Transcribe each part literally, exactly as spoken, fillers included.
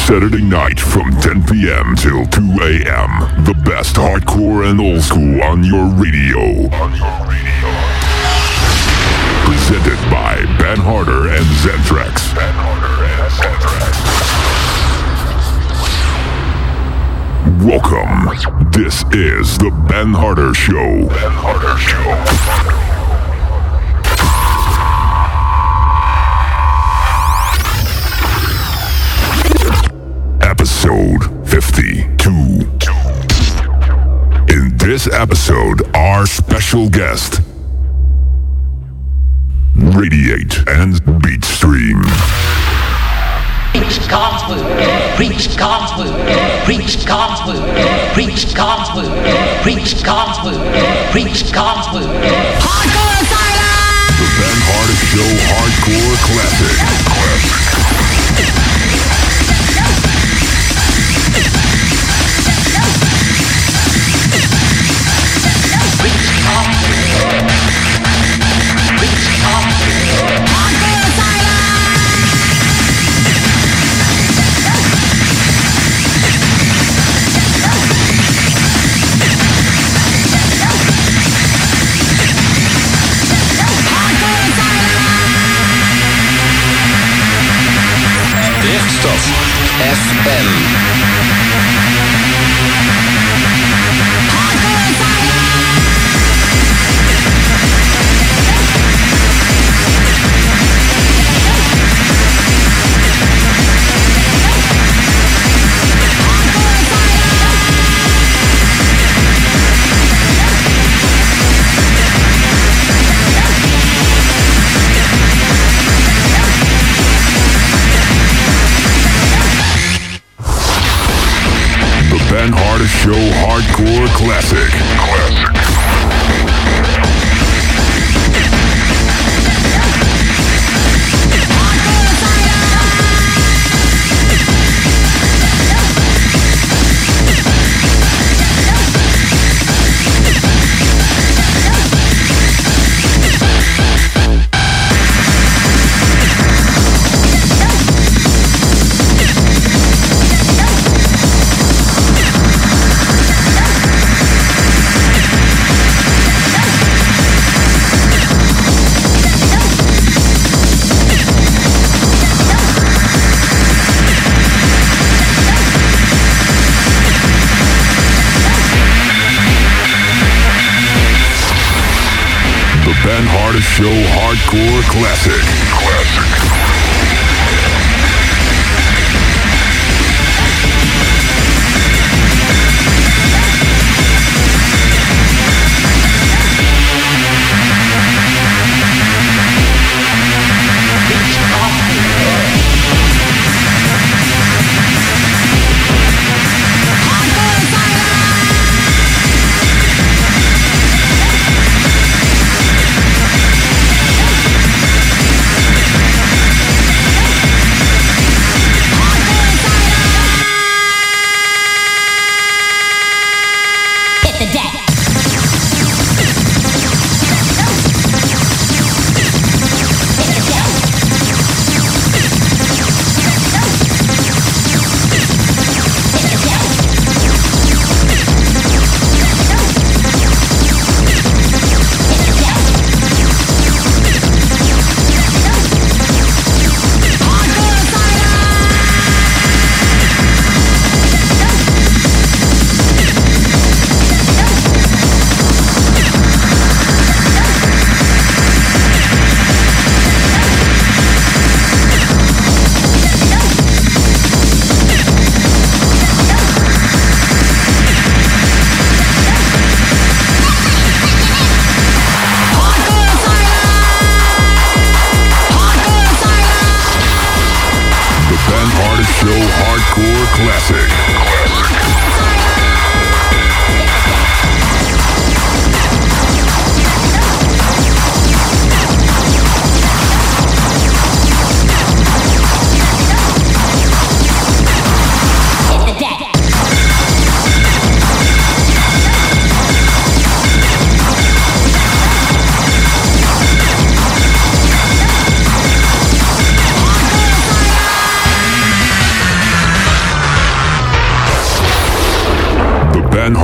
Saturday night from ten p.m. till two a.m. The best hardcore and old school on your radio. On your radio. Presented by Ben Harder and Zentrax. Ben Harder and Zentrax. Welcome. This is the Ben Harder Show. Ben Harder Show. Episode fifty-two. In this episode, our special guest, Radiate and Beatstream. Preach God's word, preach God's word, preach God's word, preach God's word, preach God's word, preach God's word. Hardcore Asylum! The Ben Harder Show Hardcore Classic. Classic. Preach God's word, preach God's word. Hardcore Asylum! Dichtstof F M. Ben Harder Show Hardcore Classic. Classic. Ben Harder Show Hardcore Classic. Classic.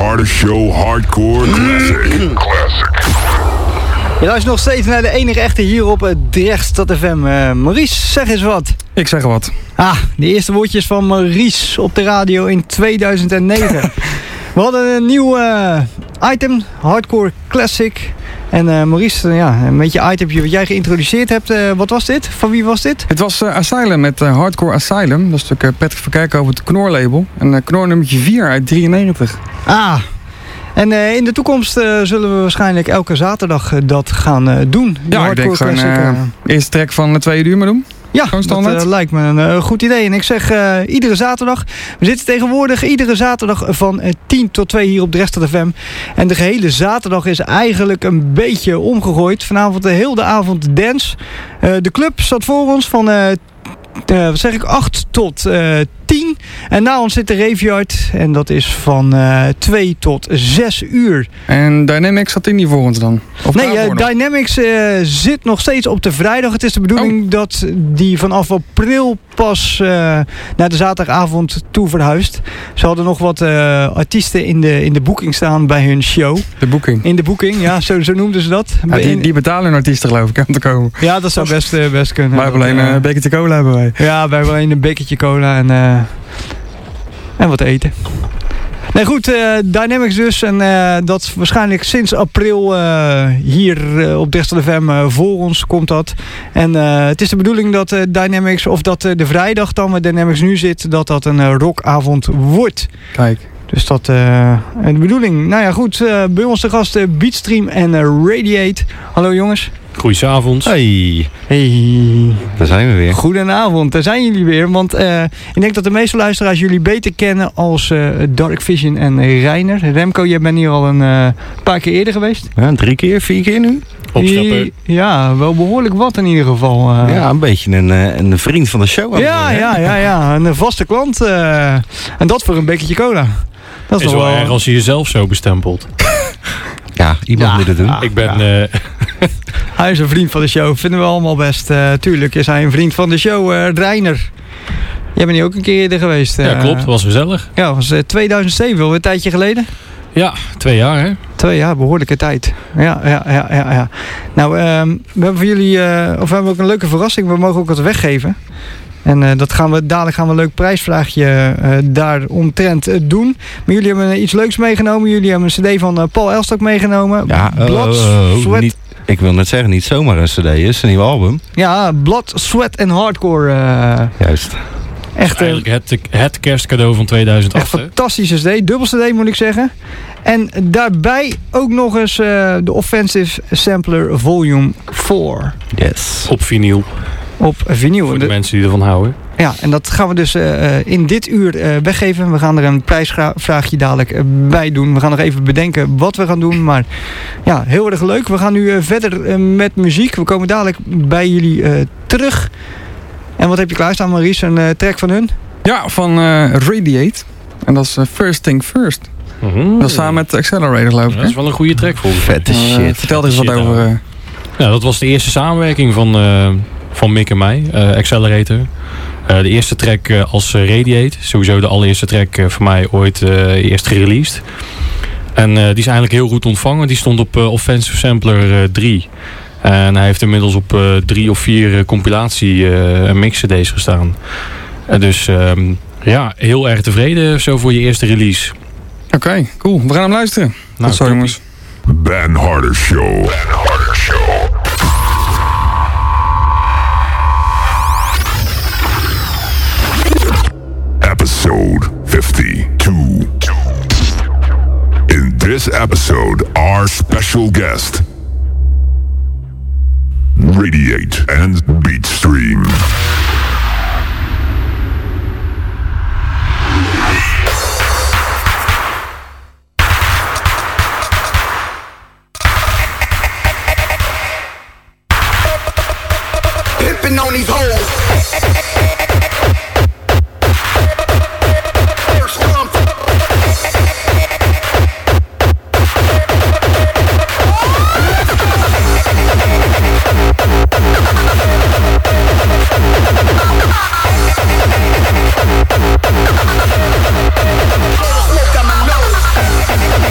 Harder Show Hardcore Classic. Classic. Je luistert nog steeds naar de enige echte hier op Drechtstad F M. Uh, Maurice, zeg eens wat. Ik zeg wat. Ah, de eerste woordjes van Maurice op de radio in tweeduizend negen. We hadden een nieuw uh, item, Hardcore Classic. En uh, Maurice, uh, ja, een beetje itempje wat jij geïntroduceerd hebt. Uh, wat was dit? Van wie was dit? Het was uh, Asylum met uh, Hardcore Asylum. Dat is natuurlijk uh, Patrick van Kerk over het Knor label. En uh, Knor nummertje vier uit drieënnegentig. Ah, en uh, in de toekomst uh, zullen we waarschijnlijk elke zaterdag uh, dat gaan uh, doen. Ja, ik denk gewoon uh, uh, eerste track van de twee uur maar doen. Ja, dat uh, lijkt me een uh, goed idee. En ik zeg uh, iedere zaterdag. We zitten tegenwoordig iedere zaterdag van uh, tien tot twee hier op Drechtstad F M. En de gehele zaterdag is eigenlijk een beetje omgegooid. Vanavond de hele avond dance. Uh, de club staat voor ons van uh, uh, wat zeg ik, acht tot uh, tien. En na ons zit de Raveyard. En dat is van uh, twee tot zes uur. En Dynamics zat in die voor ons dan? Of nee, uh, Dynamics uh, zit nog steeds op de vrijdag. Het is de bedoeling oh. dat die vanaf april pas uh, naar de zaterdagavond toe verhuist. Ze hadden nog wat uh, artiesten in de, in de boeking staan bij hun show. De boeking? In de boeking, ja, zo, zo noemden ze dat. Ja, die, die betalen hun artiesten geloof ik om te komen. Ja, dat zou best, uh, best kunnen. Wij hebben alleen uh, een bekertje cola hebben wij. Ja, wij hebben alleen een bekertje cola en, uh, en wat eten. Nee goed, uh, Dynamics dus. En uh, dat waarschijnlijk sinds april uh, hier uh, op Drechtstad F M uh, voor ons komt dat. En uh, het is de bedoeling dat uh, Dynamics, of dat uh, de vrijdag dan waar Dynamics nu zit, dat dat een uh, rockavond wordt. Kijk. Dus dat uh, de bedoeling. Nou ja goed, uh, bij ons de gasten Beatstream en uh, Radiate. Hallo jongens. Goedenavond. Hey. Hey. Daar zijn we weer. Goedenavond, daar zijn jullie weer. Want uh, ik denk dat de meeste luisteraars jullie beter kennen als uh, Dark Vision en Reiner. Remco, jij bent hier al een uh, paar keer eerder geweest. Ja, drie keer, vier keer nu. Opstappen. Ja, wel behoorlijk wat in ieder geval. Uh. Ja, een beetje een, een vriend van de show. Ja, ja, ja, ja, een vaste klant. Uh, en dat voor een bekertje cola. Dat is, is wel erg als je jezelf zo bestempelt. Ja, iemand ja, moet het doen. Ja, ik ben... Ja. Uh, Hij is een vriend van de show. Vinden we allemaal best. Uh, tuurlijk is hij een vriend van de show. Uh, Reiner. Jij bent hier ook een keer eerder geweest. Uh, ja, klopt. Was gezellig. Ja, was uh, tweeduizend zeven, wel een tijdje geleden. Ja, twee jaar hè. Twee jaar, behoorlijke tijd. Ja, ja, ja, ja. ja. Nou, um, we hebben voor jullie... Uh, of we hebben ook een leuke verrassing. We mogen ook wat weggeven. En uh, dat gaan we, dadelijk gaan we een leuk prijsvraagje uh, daaromtrent uh, doen. Maar jullie hebben uh, iets leuks meegenomen. Jullie hebben een cd van uh, Paul Elstak meegenomen. Ja, Blood, uh, uh, Sweat... Niet, ik wil net zeggen, niet zomaar een cd is, een nieuw album. Ja, Blood, Sweat en Hardcore. Uh, Juist. Echt, uh, eigenlijk het, het kerstcadeau van tweeduizend acht. Echt fantastische cd. Dubbel cd moet ik zeggen. En daarbij ook nog eens uh, de Offensive Sampler Volume vier. Yes. Op vinyl. Op vinyl. Voor de, de mensen die ervan houden. Ja, en dat gaan we dus uh, in dit uur uh, weggeven. We gaan er een prijsvraagje dadelijk uh, bij doen. We gaan nog even bedenken wat we gaan doen. Maar ja, heel erg leuk. We gaan nu uh, verder uh, met muziek. We komen dadelijk bij jullie uh, terug. En wat heb je klaarstaan, Maurice? Een uh, track van hun? Ja, van uh, Radiate. En dat is uh, First Thing First. Mm-hmm. Dat is samen met Accelerator, geloof ik. Ja, dat is wel een goede track volgens mij. Vette shit. Uh, vertel er eens wat shit, over. Uh... Ja, dat was de eerste samenwerking van, uh, van Mick en mij. Uh, Accelerator. Uh, de eerste track uh, als uh, Radiate. Sowieso de allereerste track uh, voor mij ooit uh, eerst gereleased. En uh, die is eigenlijk heel goed ontvangen. Die stond op uh, Offensive Sampler uh, drie. En hij heeft inmiddels op uh, drie of vier uh, compilatie uh, mix cd's gestaan. Uh, dus um, ja, heel erg tevreden zo voor je eerste release. Oké, okay, cool. We gaan hem luisteren. Nou, zo jongens. Ben Harder Show. Ben Harder Show. Episode fifty-two. In this episode, our special guest, Radiate and Beatstream. Pimpin' on these hoes. Smoke out my nose.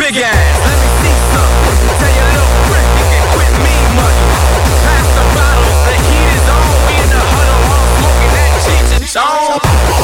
big ass. Let me see something. Tell your little friend you can quit me much. Pass the bottle, the heat is on. We in the huddle, all smoking that Cheech and Chong.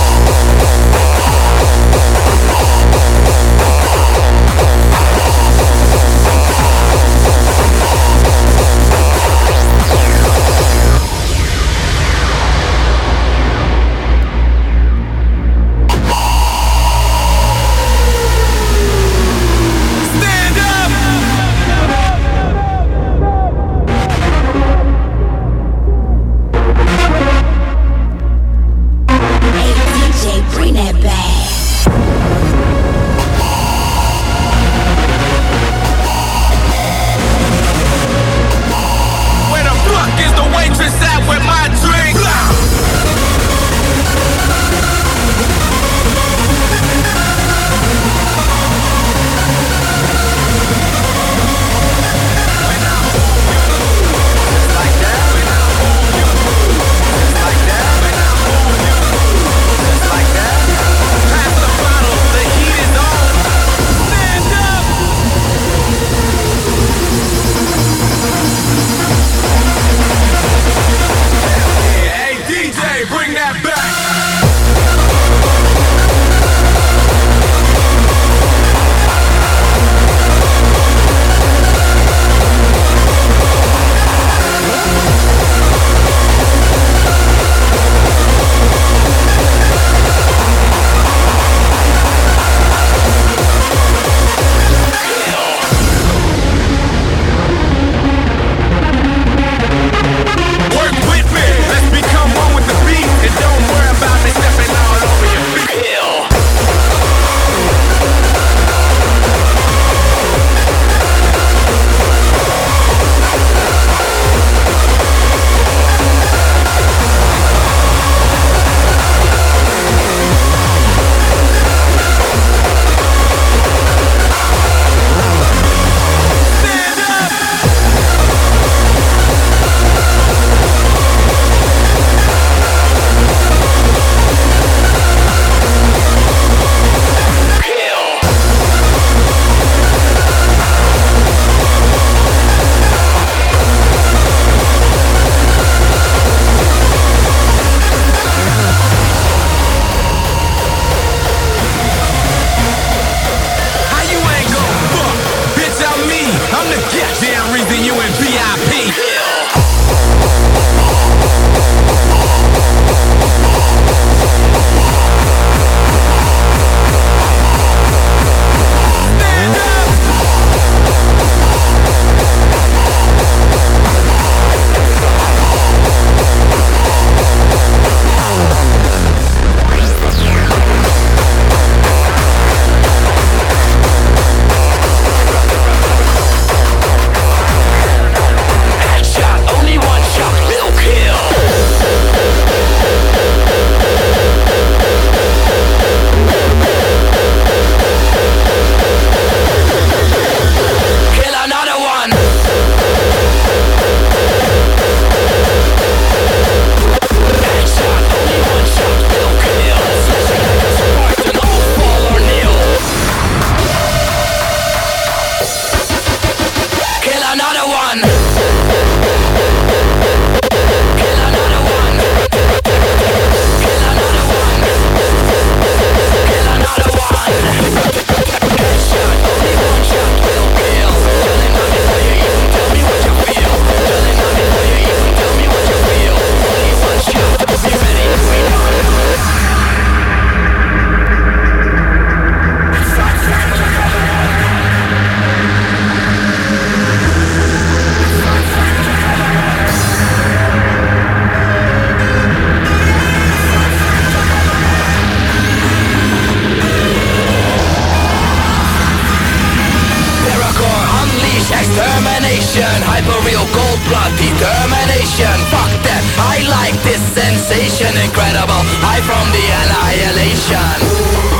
Hyperreal cold blood determination. Fuck that, I like this sensation. Incredible, high from the annihilation.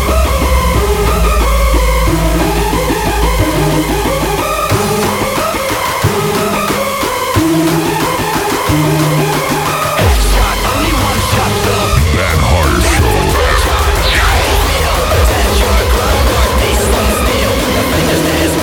This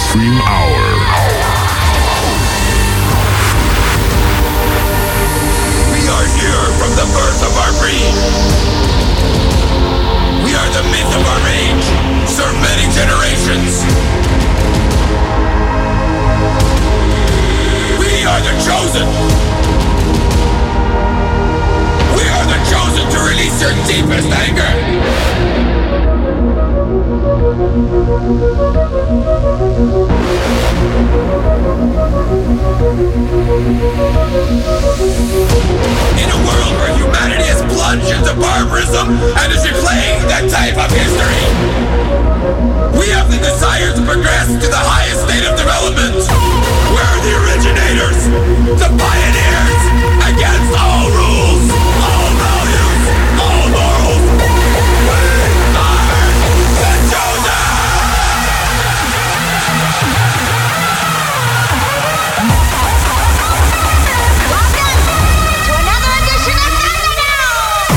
Extreme Hour. We are here from the birth of our breed. We are the myth of our age, served many generations. We are the chosen. We are the chosen to release your deepest anger. In a world where humanity has plunged into barbarism and is replaying that type of history, we have the desire to progress to the highest state of development. We're the originators, the pioneers, against all rules, all values, all morals. We are the chosen! To another edition of Thunderdome!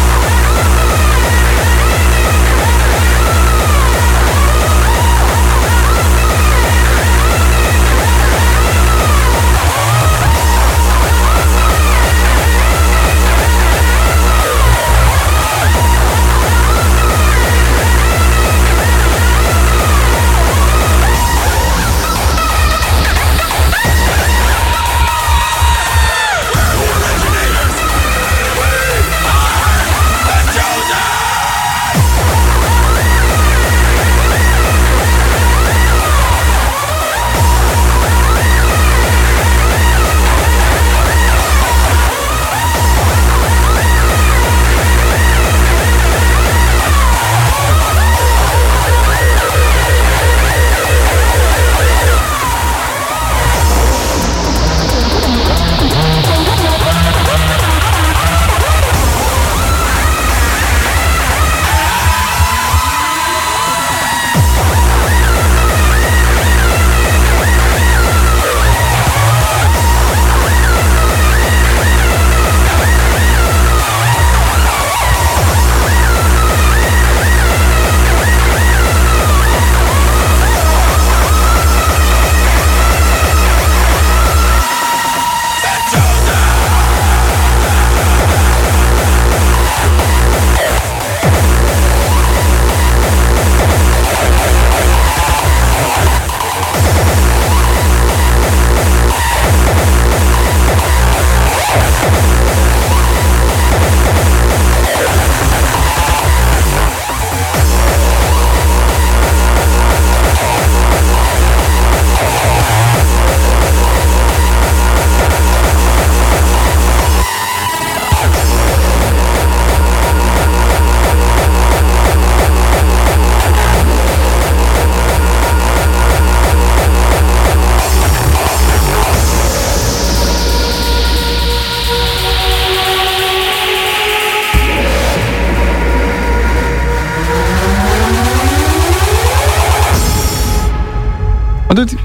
Wat doet hij?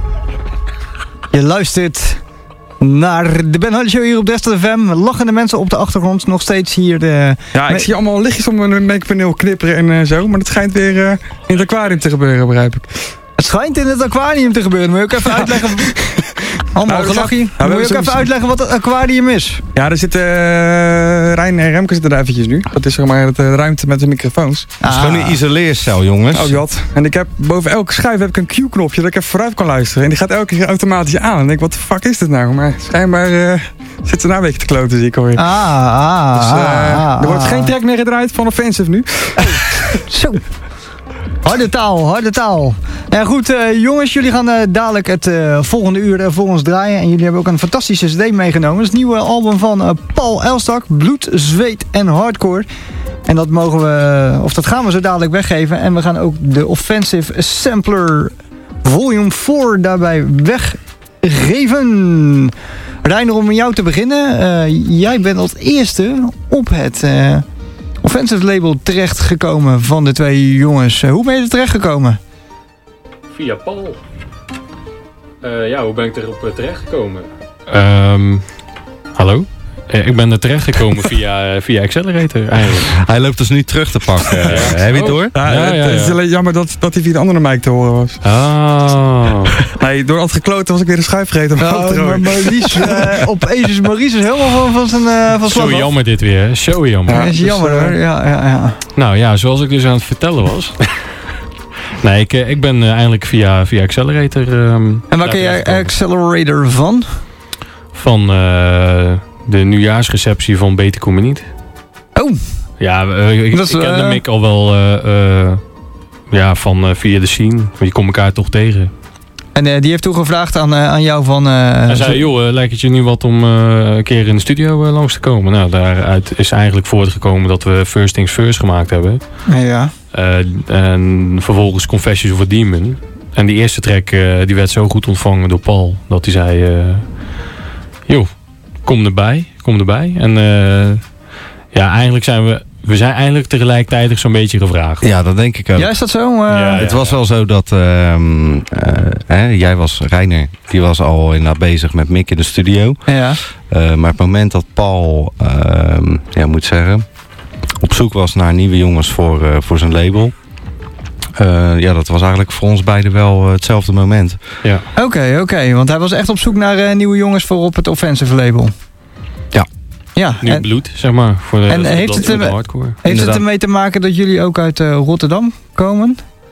Je luistert naar de Ben Hardy Show hier op Dresden F M. Lachende mensen op de achtergrond. Nog steeds hier. De, ja, ik zie allemaal lichtjes om mijn makepaneel knipperen en uh, zo. Maar dat schijnt weer uh, in het aquarium te gebeuren, begrijp ik. Het schijnt in het aquarium te gebeuren. Moet je ook even uitleggen... Allemaal nou, gelachie. Ja, Moet je ook even uitleggen wat het aquarium is? Ja, er zitten uh, Rijn en Remke zitten daar eventjes nu. Dat is zeg maar de ruimte met de microfoons. Dat is gewoon een isoleercel, jongens. Oh, dat. En ik heb boven elke schijf heb ik een Q-knopje dat ik even vooruit kan luisteren. En die gaat elke keer automatisch aan. En ik denk, wat de fuck is dit nou? Maar schijnbaar uh, zit ze nou een beetje te kloten, zie ik alweer. Ah, ah, dus, uh, ah, er wordt ah. geen track meer gedraaid van Offensive nu. Zo. Harde taal, harde taal. En goed, uh, jongens, jullie gaan uh, dadelijk het uh, volgende uur uh, voor ons draaien. En jullie hebben ook een fantastische cd meegenomen. Dat is het nieuwe album van uh, Paul Elstak, Bloed, Zweet en Hardcore. En dat mogen we, of dat gaan we zo dadelijk weggeven. En we gaan ook de Offensive Sampler Volume vier daarbij weggeven. Reiner, om met jou te beginnen. Uh, jij bent als eerste op het... Uh, Offensive label terechtgekomen van de twee jongens. Uh, hoe ben je er terechtgekomen? Via Paul. Uh, ja, hoe ben ik erop uh, terechtgekomen? Um, hallo? Uh, ik ben er terechtgekomen via, uh, via Accelerator eigenlijk. Hij loopt dus nu terug te pakken. Uh, heb je het door? Ja, Ja, ja, het is ja. alleen jammer dat, dat hij via de andere mic te horen was. Oh. Nee, door al het gekloten was ik weer een schuif vergeten. om af te Nou, gooien. maar Maurice, uh, opeens is Maurice is helemaal van, van zijn uh, van slag Zo af. jammer dit weer. Zo jammer. Ja, dat is dus, jammer uh, hoor. Ja, ja, ja. Nou ja, zoals ik dus aan het vertellen was. nee, ik, ik ben uh, eigenlijk via, via Accelerator... Um, En waar ken jij Accelerator van? Van uh, de nieuwjaarsreceptie van Beter Kom Je Niet. Oh. Ja, uh, ik, Dat is, ik kende uh, Mick al wel uh, uh, ja, van uh, via de scene. Want je komt elkaar toch tegen. En uh, die heeft toen gevraagd aan, uh, aan jou van... Uh, Hij zo- zei, joh, uh, lijkt het je nu wat om uh, een keer in de studio uh, langs te komen? Nou, daaruit is eigenlijk voortgekomen dat we First Things First gemaakt hebben. Ja. Uh, en vervolgens Confessions of a Demon. En die eerste track uh, die werd zo goed ontvangen door Paul. Dat hij zei, uh, joh, kom erbij, kom erbij. En uh, ja, eigenlijk zijn we... We zijn eigenlijk tegelijkertijd zo'n beetje gevraagd. Ja, dat denk ik ook. Ja, is dat zo? Uh, Ja, Het ja, was ja. wel zo dat... ehm, eh, hè, jij was Reiner. Die was al inderdaad bezig met Mick in de studio. ja. Uh, maar het moment dat Paul... ehm, ja, moet zeggen... op zoek was naar nieuwe jongens voor, uh, voor zijn label... Uh, ja, dat was eigenlijk voor ons beiden wel uh, hetzelfde moment. Ja. Oké, okay, oké. Okay. Want hij was echt op zoek naar uh, nieuwe jongens voor op het Offensive label. Ja. Ja. Nu En, bloed, zeg maar. Voor de, en voor heeft dat- het voor de hem- hardcore. heeft Inderdaad. het ermee te maken dat jullie ook uit uh, Rotterdam komen?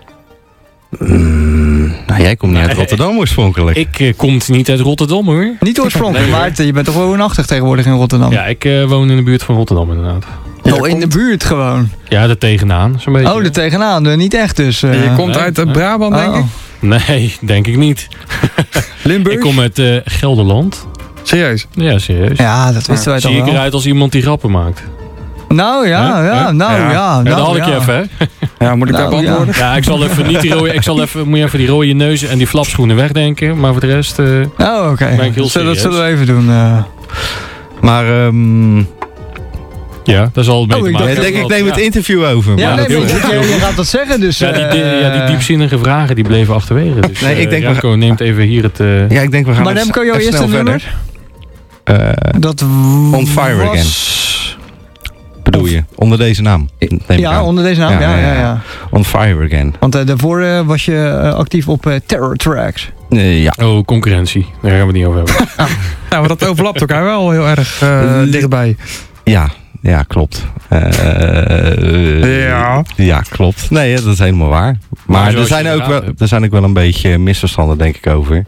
Mm, nou, jij komt niet uit Nee. Rotterdam oorspronkelijk. Ik uh, kom niet uit Rotterdam hoor. Niet oorspronkelijk, Nee, hoor. maar het- je bent toch wel woonachtig tegenwoordig in Rotterdam? Ja, ik uh, woon in de buurt van Rotterdam inderdaad. Oh, in de buurt gewoon. Ja, er tegenaan, zo'n beetje. Oh, er tegenaan. Uh, niet echt dus. Uh, En je komt nee, uit uh, nee. Brabant, denk oh. ik? Nee, denk ik niet. Limburg? Ik kom uit uh, Gelderland. Serieus? Ja, serieus. Ja, dat wisten wij toch Zie ik wel. eruit als iemand die grappen maakt? Nou ja, Hè? ja, Hè? nou ja. Ja. Ja, nou, dat had ik ja. je even, hè? Ja, moet ik Nou, daar beantwoorden? Ja, ik zal even niet die rode... Ik zal even, moet je even die rode neus en die flapschoenen wegdenken. Maar voor de rest... Uh, Oh, oké. Ben ik heel Zullen- Dat serieus. zullen we even doen. Uh. Maar ehm, ja, dat zal het mee Oh, te ik maken ik dacht- denk, ik hebben. neem het Ja. interview over. Ja, maar nee, dat- maar heel je, goed. je gaat dat zeggen, dus... Ja, die, die, ja, die eh, diepzinnige vragen die bleven achterwege. Dus, Nee, ik uh, denk we Remco neemt even hier het... Uh, ja, ik denk we gaan Maar even- Remco, jouw even eerste snel nummer? verder. Uh, Dat On Fire was... Again. bedoel je? Onder deze naam? Neem ik Ja, aan. onder deze naam. Ja, ja, ja. On Fire Again. Want uh, daarvoor uh, was je uh, actief op uh, Terror Tracks. Uh, ja. Oh, concurrentie. Daar gaan we het niet over hebben. Ja, maar dat overlapt elkaar wel heel erg uh, dichtbij. Ja, ja, klopt. Uh, Ja. Ja, klopt. Nee, dat is helemaal waar. Maar, Maar er, zoals zijn je ook gedaan wel, hebt. er zijn ook wel een beetje misverstanden, denk ik, over.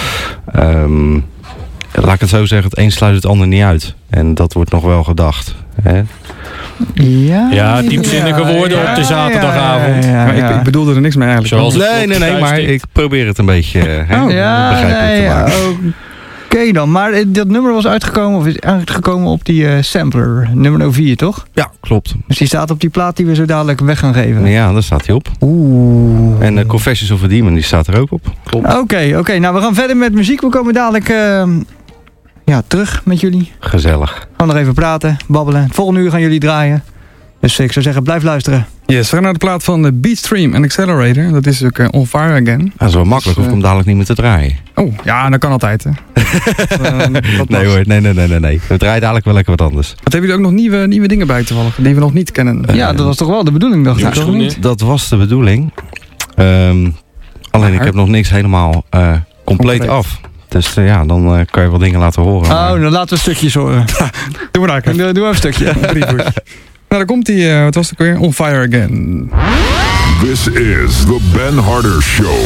Um, laat ik het zo zeggen, het een sluit het ander niet uit. En dat wordt nog wel gedacht. Hè? Ja, Ja, diepzinnige woorden op de zaterdagavond. Ja, ja, Maar ja. ik, ik bedoelde er niks mee eigenlijk. Zoals het Nee, nee, nee, thuis maar stikt. ik probeer het een beetje hè, Oh, ja, begrijpelijk nee, te ja, maken. oké dan. Maar eh, dat nummer was uitgekomen, of is uitgekomen op die eh, sampler, nummer vier, toch? Ja, klopt. Dus die staat op die plaat die we zo dadelijk weg gaan geven. Ja, daar staat hij op. Oeh. En uh, Confessions of a Demon, die staat er ook op. Oké, oké. Nou, we gaan verder met muziek. We komen dadelijk uh, ja, terug met jullie. Gezellig. We gaan nog even praten, babbelen. Het volgende uur gaan jullie draaien. Dus ik zou zeggen, blijf luisteren. Yes, we gaan naar de plaat van de Beatstream en Accelerator. Dat is ook uh, On Fire Again. Dat is wel makkelijk, Dus, hoef ik hem dadelijk niet meer te draaien. Oh, ja, dat kan altijd. Hè. dat, uh, dat Nee mag. hoor, nee, nee, nee, nee, nee. We draaien dadelijk wel lekker wat anders. Wat hebben jullie ook nog nieuwe, nieuwe dingen bij toevallig, die we nog niet kennen? Uh, Ja, dat was toch wel de bedoeling, dacht nieuwe ik. Toch schoenen. niet? Dat was de bedoeling. Um, alleen ik Maar? heb nog niks helemaal uh, compleet Compleet. af. Dus uh, ja, dan uh, kan je wel dingen laten horen. Oh, maar- dan laten we stukjes horen. Doe maar daar. Doe, doe even een stukje. Nou, daar komt die, uh, wat was het ook weer? On Fire Again. This is the Ben Harder Show.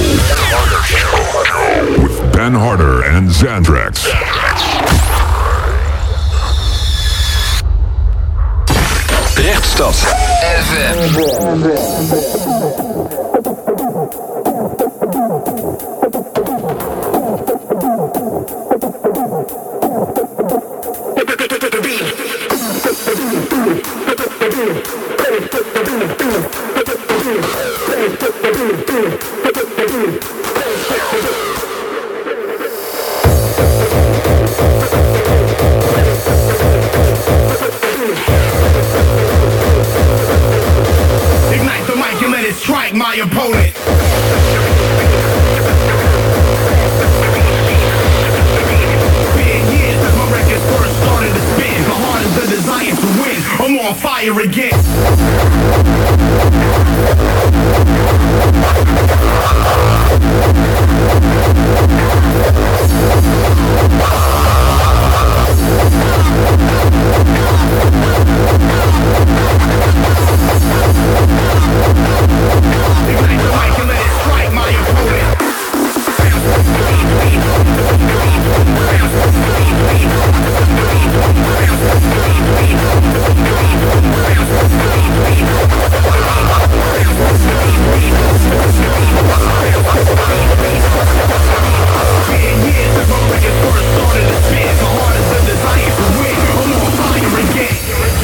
With Ben Harder and Xandrax. Rechtstad F M. Ignite the mic and let it strike my opponent. Been years since my records first started to spin. My fire again. Ignite the mic and let it strike my opponent. Ten years ago, when you first started to spin, my heart is a desire to win. I'm on fire again.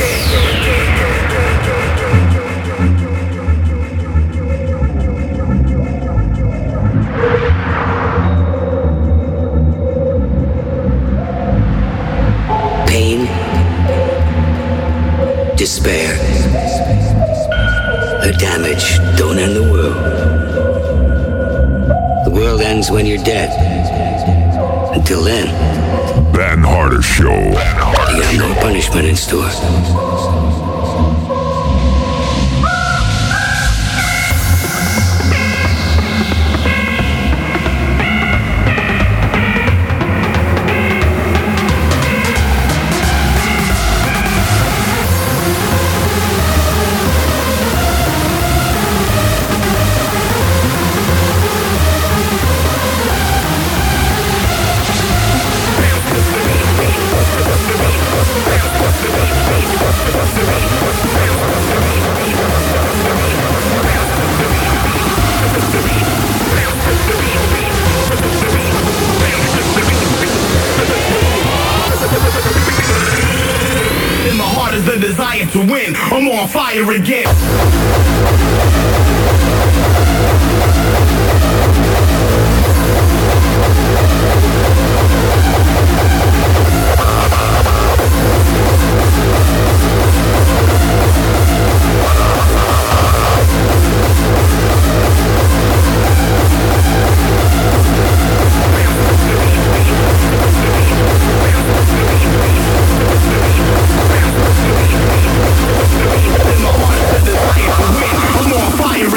Pain, despair, the damage don't end the world. The world ends when you're dead. Until then, Ben Harder Show. you got no punishment in store. In my heart is the desire to win. I'm on fire again. In my heart is the desire to win. I'm on fire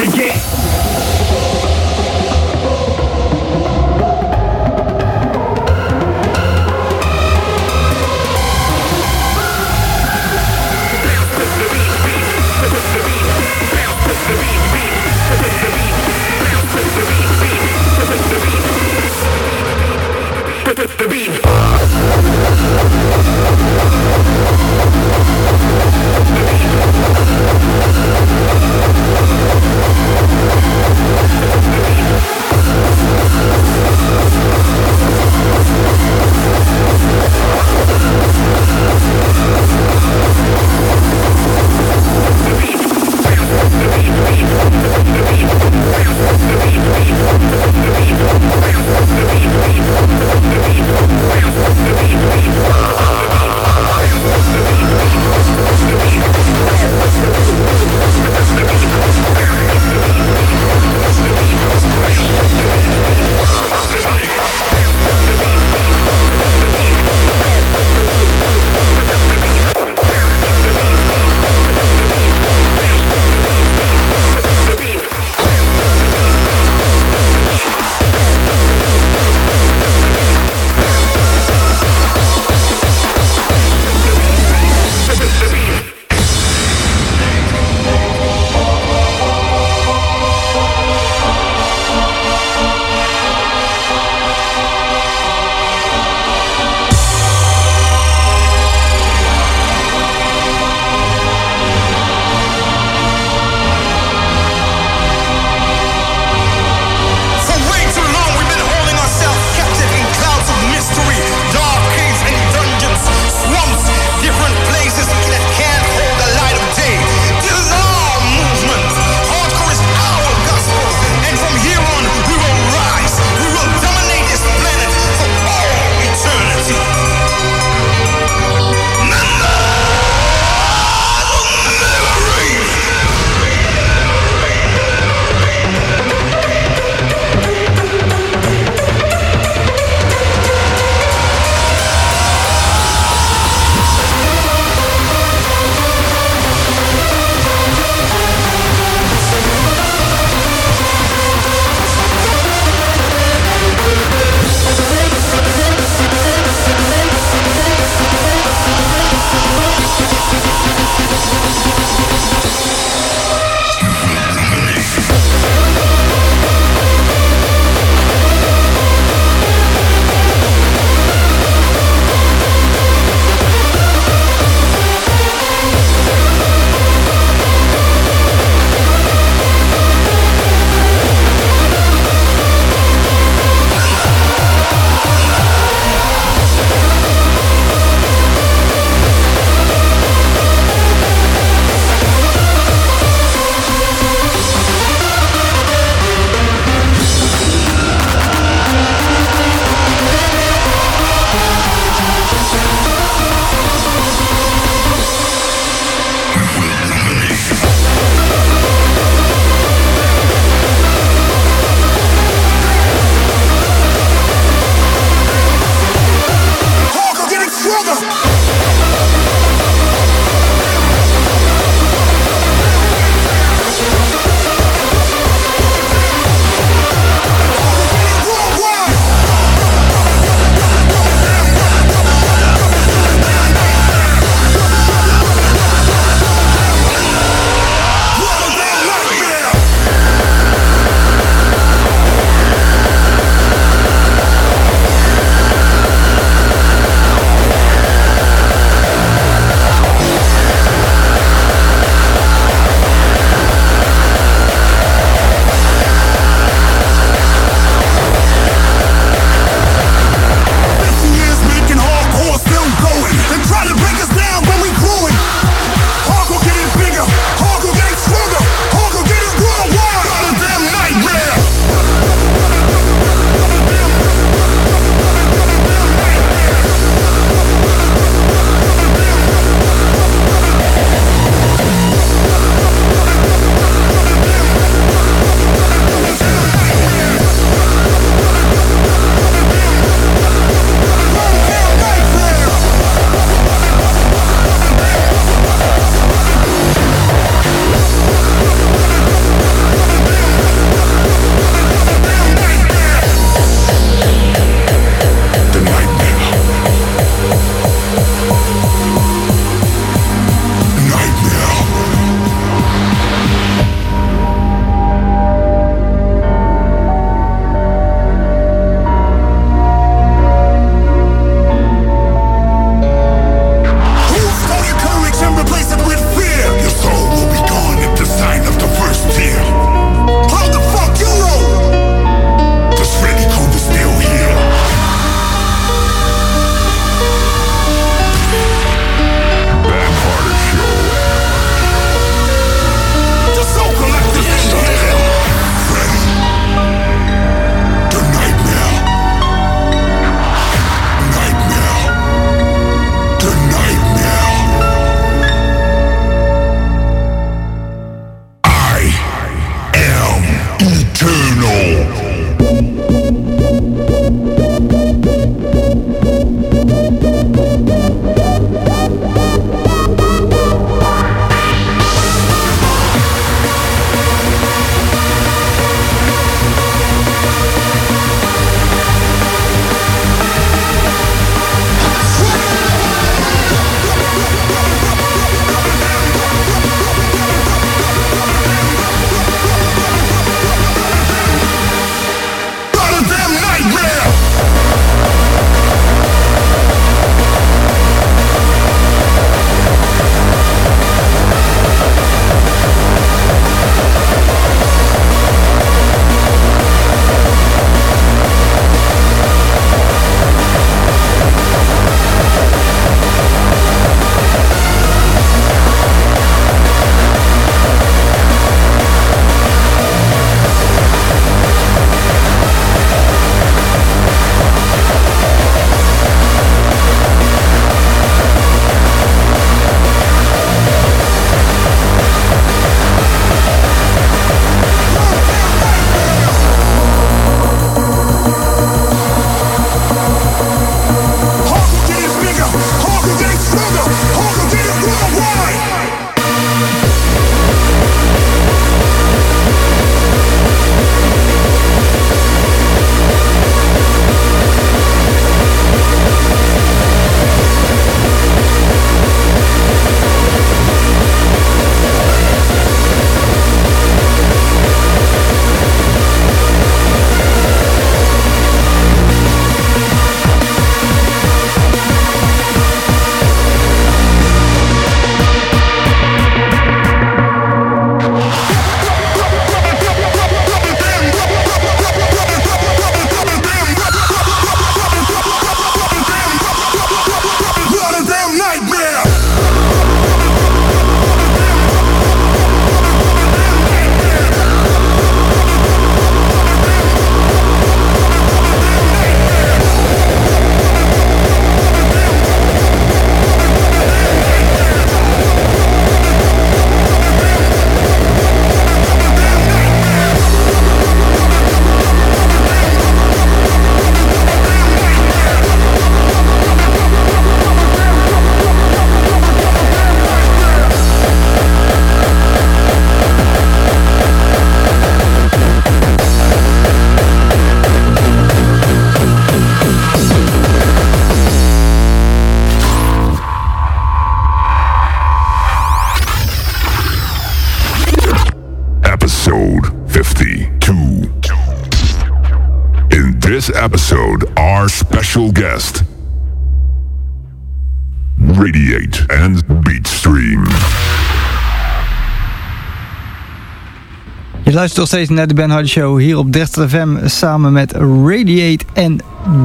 Eternal. this episode, our special guest, Radiate and Beatstream. Je luistert nog steeds naar de Ben Hardy Show hier op Drenthe F M samen met Radiate en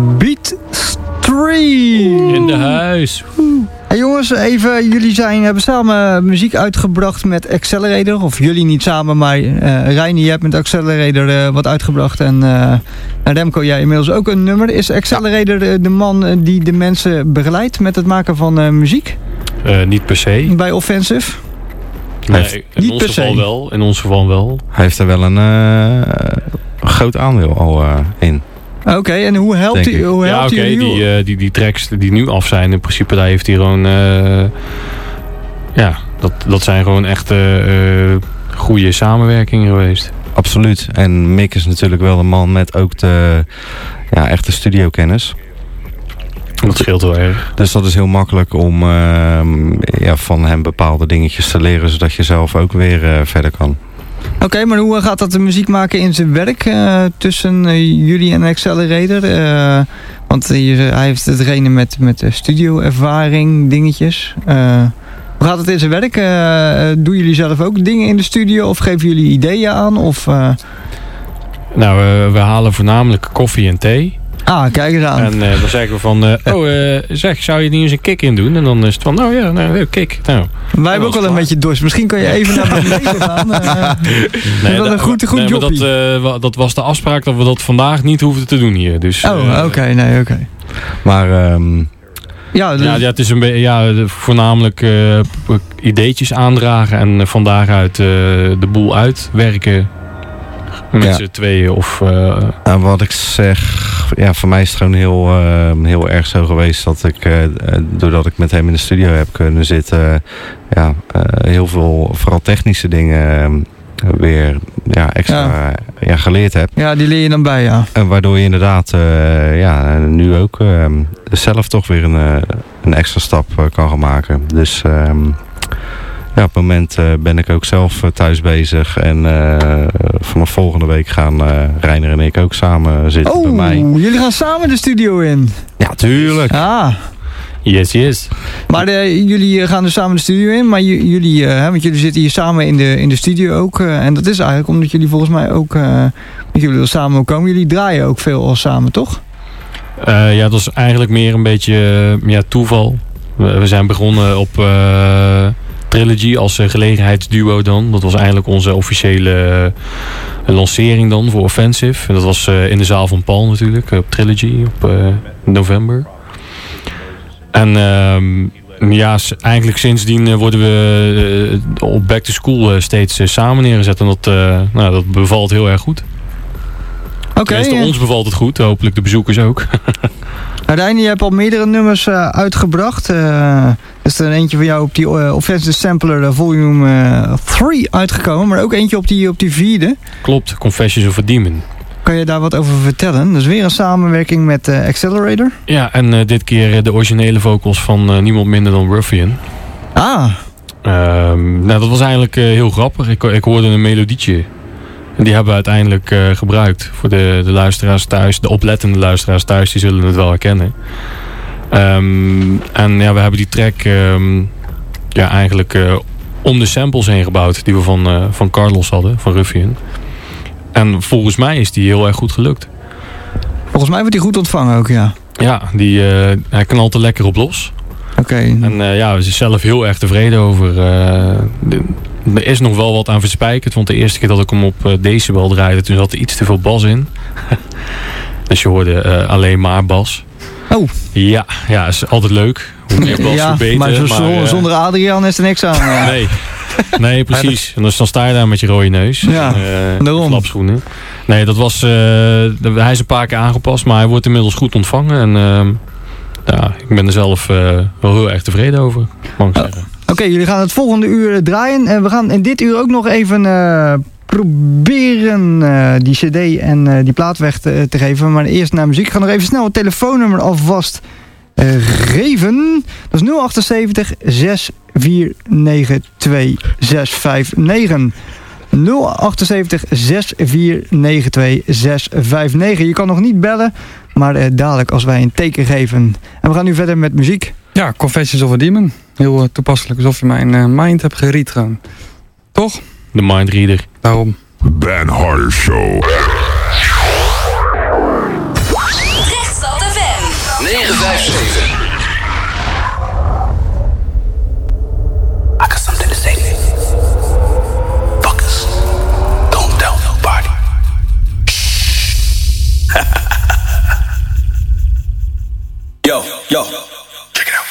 Beatstream. In de huis. Hey jongens, even, jullie zijn, hebben samen muziek uitgebracht met Accelerator. Of jullie niet samen, maar uh, Reini, je hebt met Accelerator uh, wat uitgebracht. En uh, Remco, jij inmiddels ook een nummer. Is Accelerator uh, de man uh, die de mensen begeleidt met het maken van uh, muziek? Uh, niet per se. Bij Offensive? Nee, in niet ons per se. geval wel. In ons geval wel. Hij heeft er wel een uh, groot aandeel al uh, in. Oké, okay, en hoe helpt hij? Hoe ja, oké, okay, die, uh, die, die tracks die nu af zijn, in principe, daar heeft hij gewoon... Uh, ja, dat, dat zijn gewoon echt uh, goede samenwerkingen geweest. Absoluut. En Mick is natuurlijk wel een man met ook de ja, echte studiokennis. Dat scheelt wel erg. Dus dat is heel makkelijk om uh, ja, van hem bepaalde dingetjes te leren, zodat je zelf ook weer uh, verder kan. Oké, okay, maar hoe gaat dat de muziek maken in zijn werk uh, tussen uh, jullie en Accelerator? Uh, want uh, hij heeft het reden met, met uh, studio-ervaring, dingetjes. Uh, hoe gaat het in zijn werk? Uh, doen jullie zelf ook dingen in de studio of geven jullie ideeën aan? Of, uh... Nou, uh, we halen voornamelijk koffie en thee. Ah, kijk eens aan. En uh, dan zeggen we van, uh, oh uh, zeg, zou je niet eens een kick in doen? En dan is het van, nou ja, nou, kick. Nou, wij hebben ook wel een beetje dorst. Misschien kan je even naar beneden gaan. Uh, nee, dat is een goed, goed nee, jobbie. Dat, uh, dat was de afspraak dat we dat vandaag niet hoefden te doen hier. Dus, oh, uh, oké, okay, nee, oké. Okay. Maar... Um... Ja, dus... ja, ja, het is een beetje ja, voornamelijk uh, ideetjes aandragen en van daaruit uh, de boel uitwerken. Met Ja. z'n tweeën of... Uh... Nou, wat ik zeg, ja, voor mij is het gewoon heel, uh, heel erg zo geweest dat ik, uh, doordat ik met hem in de studio heb kunnen zitten, ja, uh, heel veel, vooral technische dingen, uh, weer ja, extra ja. Ja, geleerd heb. Ja, die leer je dan bij, ja. En waardoor je inderdaad uh, ja, nu ook uh, zelf toch weer een, uh, een extra stap uh, kan gaan maken. Dus... Uh, Ja, op het moment uh, ben ik ook zelf uh, thuis bezig. En uh, vanaf volgende week gaan uh, Reiner en ik ook samen zitten oh, bij mij. Jullie gaan samen de studio in? Ja, tuurlijk. Ah. Yes, yes. Maar uh, jullie gaan dus samen de studio in. Maar j- jullie, uh, hè, want jullie zitten hier samen in de, in de studio ook. Uh, en dat is eigenlijk omdat jullie volgens mij ook... Uh, met jullie er samen komen. Jullie draaien ook veel al samen, toch? Uh, ja, dat is eigenlijk meer een beetje uh, ja, toeval. We, we zijn begonnen op... Uh, Trilogy als uh, gelegenheidsduo dan. Dat was eigenlijk onze officiële uh, lancering dan voor Offensive. En dat was uh, in de zaal van Paul natuurlijk, op Trilogy op uh, november. En uh, ja, eigenlijk sindsdien uh, worden we uh, op Back to School uh, steeds uh, samen neergezet. En dat, uh, nou, dat bevalt heel erg goed. Oké. Okay, ja. Ons bevalt het goed, hopelijk de bezoekers ook. Reiner, je hebt al meerdere nummers uh, uitgebracht. Uh, er is er eentje van jou op die uh, Offensive Sampler uh, volume drie uitgekomen. Maar ook eentje op die, op die vierde. Klopt, Confessions of a Demon. Kan je daar wat over vertellen? Dat is weer een samenwerking met uh, Accelerator. Ja, en uh, dit keer uh, de originele vocals van uh, niemand minder dan Ruffian. Ah. Uh, nou, dat was eigenlijk uh, heel grappig. Ik, ik hoorde een melodietje. En die hebben we uiteindelijk uh, gebruikt voor de, de luisteraars thuis. De oplettende luisteraars thuis, die zullen het wel herkennen. Um, en ja, we hebben die track um, ja, eigenlijk uh, om de samples heen gebouwd. Die we van, uh, van Carlos hadden, van Ruffian. En volgens mij is die heel erg goed gelukt. Volgens mij wordt die goed ontvangen ook, ja. Ja, die, uh, hij knalt er lekker op los. Oké. Okay. En uh, ja, we zijn zelf heel erg tevreden over... Uh, de, Er is nog wel wat aan verspijkerd, want de eerste keer dat ik hem op uh, decibel draaide, toen zat er iets te veel bas in. Dus je hoorde uh, alleen maar bas. Oh. Ja, ja, is altijd leuk. Hoe meer bas, ja, hoe beter. Maar, zo, maar uh, zonder Adriaan is er niks aan. Ja. Nee. Nee, precies. En dus dan sta je daar met je rode neus. Ja, en, uh, flapschoenen. Nee, dat was... Uh, hij is een paar keer aangepast, maar hij wordt inmiddels goed ontvangen. En uh, ja, ik ben er zelf uh, wel heel erg tevreden over, mag ik zeggen. Uh. Oké, okay, jullie gaan het volgende uur draaien. En we gaan in dit uur ook nog even uh, proberen uh, die cd en uh, die plaat weg te, te geven. Maar eerst naar muziek. Ik ga nog even snel het telefoonnummer alvast uh, geven. Dat is nul acht zeven zes vier negen twee zes vijf negen. nul acht zeven zes vier negen twee zes vijf negen. Je kan nog niet bellen, maar uh, dadelijk als wij een teken geven. En we gaan nu verder met muziek. Ja, Confessions of a Demon. Heel uh, toepasselijk, alsof je mijn uh, mind hebt geread gaan. Toch? De mindreader. Daarom. Ben Harder Show. Rechtstad F M. negen vijf zeven. I got something to say. Fuckers, don't tell nobody. Yo, yo. Check it out.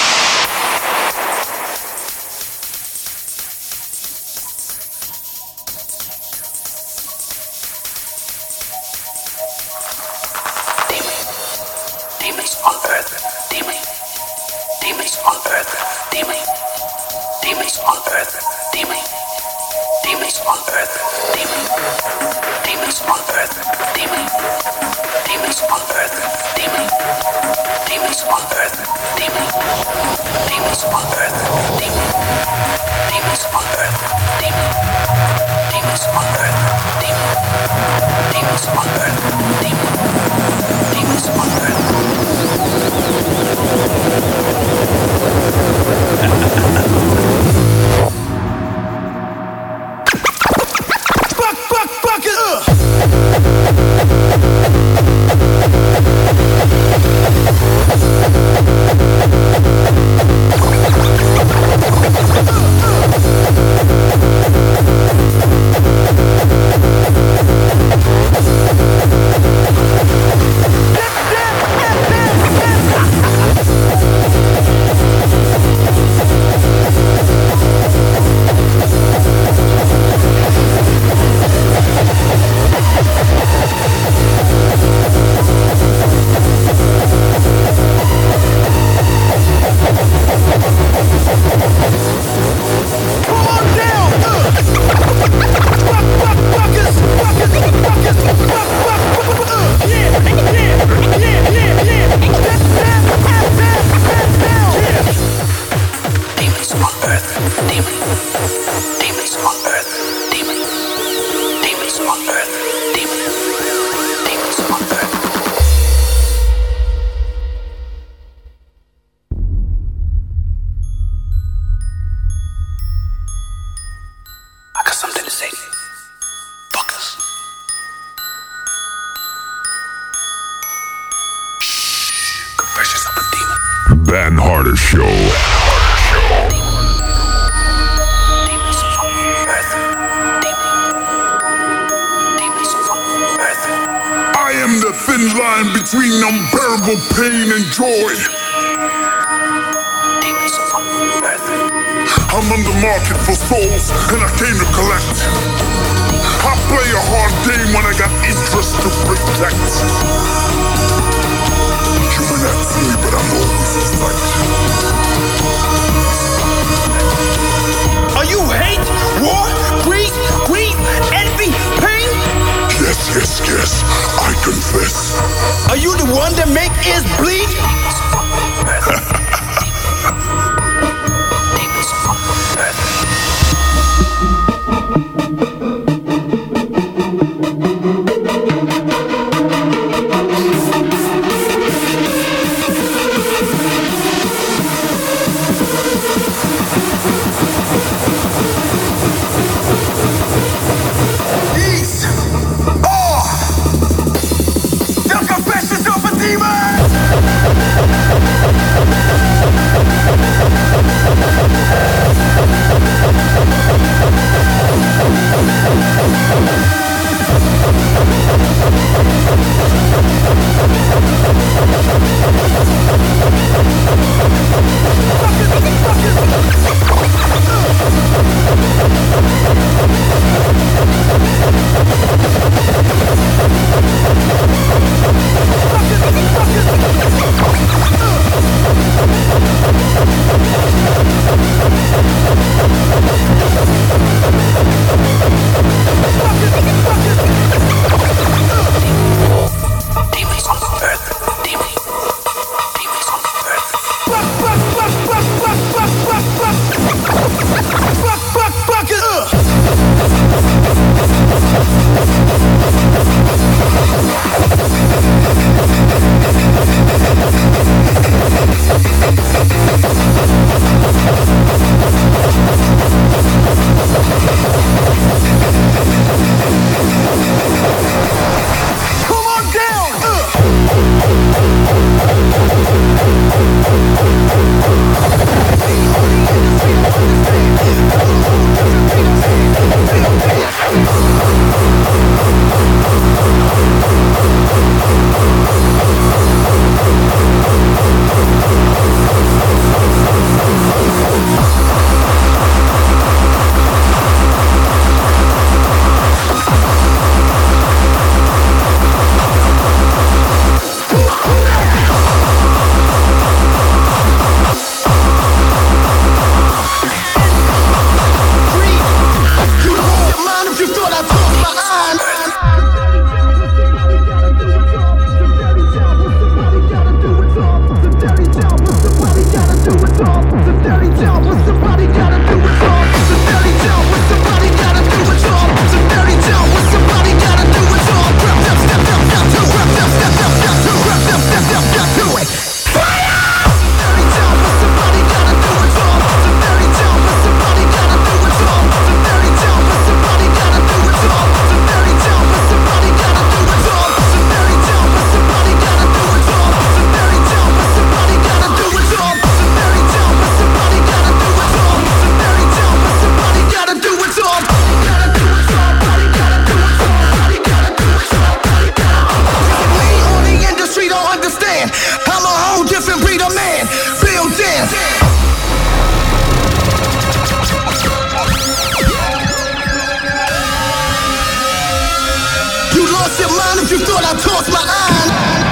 Demons on earth, demon. Demons on earth, demon. Demons on earth, demon. Demons on earth, demon. Demons on earth, demon. Demons on earth, demon. Demons on earth, demon. Demons on earth, demon. Demons on earth, demon. Demons on earth, demon. Demons on earth, demon. Demons on earth. Fuck, fuck, fuck it up. Dan Harder Show. I am the thin line between unbearable pain and joy. I'm on the market for souls, and I came to collect. I play a hard game when I got interest to protect. You may not see me, but I'm always in sight. Are you hate, war, greed, grief, envy, pain? Yes, yes, yes, I confess. Are you the one that make ears bleed? You lost your mind if you thought I tossed my iron.